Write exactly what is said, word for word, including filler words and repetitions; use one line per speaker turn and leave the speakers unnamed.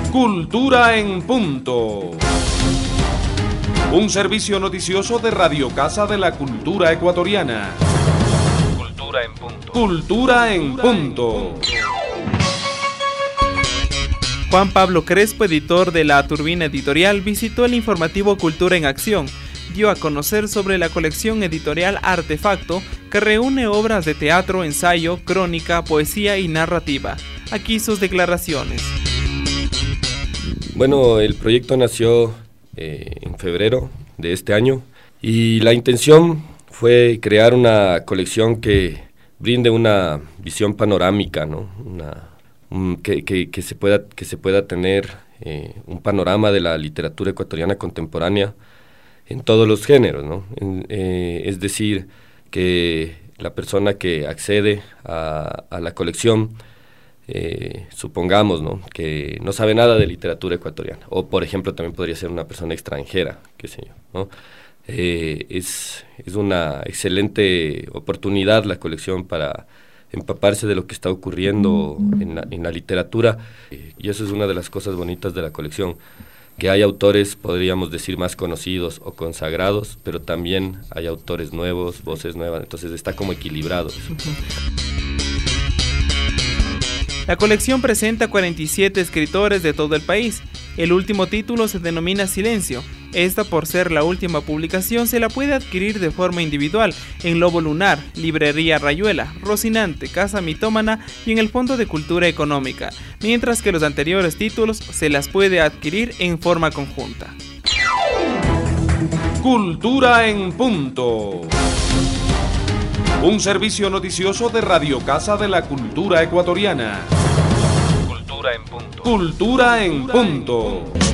Cultura en Punto. Un servicio noticioso de Radio Casa de la Cultura Ecuatoriana.
Cultura en Punto.
Cultura en Punto.
Juan Pablo Crespo, editor de La Turbina Editorial, visitó el informativo Cultura en Acción. Dio a conocer sobre la colección editorial Artefacto, que reúne obras de teatro, ensayo, crónica, poesía y narrativa. Aquí sus declaraciones.
Bueno, el proyecto nació eh, en febrero de este año y la intención fue crear una colección que brinde una visión panorámica, ¿no? Una, un, que, que, que, se pueda, que se pueda tener eh, un panorama de la literatura ecuatoriana contemporánea en todos los géneros, ¿no? En, eh, es decir, que la persona que accede a, a la colección, eh, supongamos, ¿no?, que no sabe nada de literatura ecuatoriana, o por ejemplo también podría ser una persona extranjera, qué sé yo, ¿no? Eh, es, es una excelente oportunidad la colección para empaparse de lo que está ocurriendo en la, en la literatura, eh, y eso es una de las cosas bonitas de la colección, que hay autores, podríamos decir, más conocidos o consagrados, pero también hay autores nuevos, voces nuevas, entonces está como equilibrado eso.
La colección presenta cuarenta y siete escritores de todo el país. El último título se denomina Silencio. Esta, por ser la última publicación, se la puede adquirir de forma individual en Lobo Lunar, Librería Rayuela, Rocinante, Casa Mitómana y en el Fondo de Cultura Económica, mientras que los anteriores títulos se las puede adquirir en forma conjunta.
Cultura en Punto. Un servicio noticioso de Radio Casa de la Cultura Ecuatoriana.
Cultura en Punto.
Cultura en Punto.